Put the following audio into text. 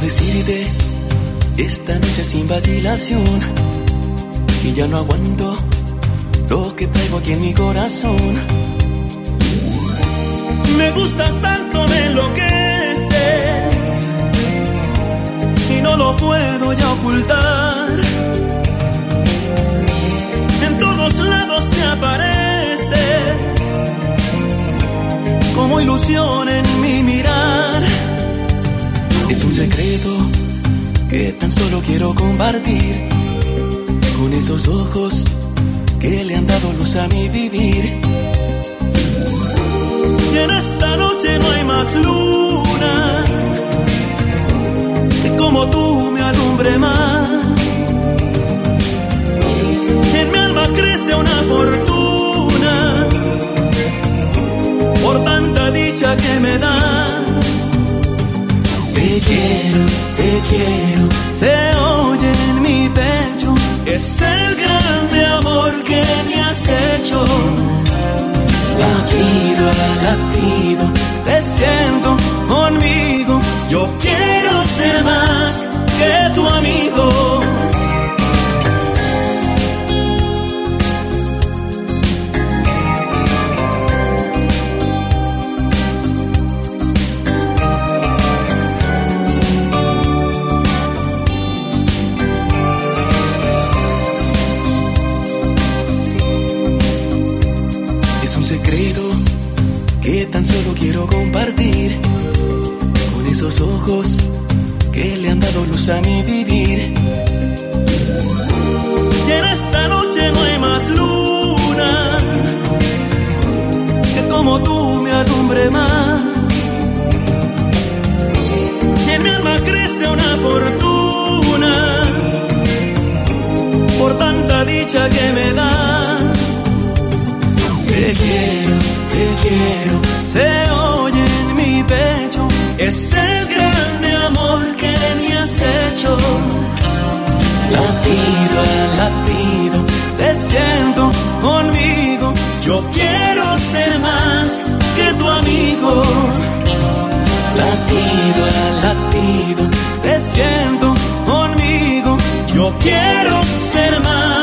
decirte esta noche sin vacilación que ya no aguanto lo que traigo aquí en mi corazón. Me gustas tanto, me enloqueces y no lo puedo ya ocultar. En todos lados te apareces como ilusión en mi mirar. Es un secreto que tan solo quiero compartir con esos ojos que le han dado luz a mi vivir. Y en esta noche no hay más luna que como tú me alumbre más. En mi alma crece una fortuna por tanta dicha que me das. Te quiero, se oye en mi pecho, es el grande amor que me has hecho. Latido a latido, te siento conmigo, yo quiero ser más que tu amigo. Que tan solo quiero compartir con esos ojos que le han dado luz a mi vivir. Y en esta noche no hay más luna que como tú me alumbre más. Y en mi alma crece una fortuna por tanta dicha que me das. Te quiero, se oye en mi pecho, es el grande amor que me has hecho. Latido a latido, te siento conmigo, yo quiero ser más que tu amigo. Latido a latido, te siento conmigo, yo quiero ser más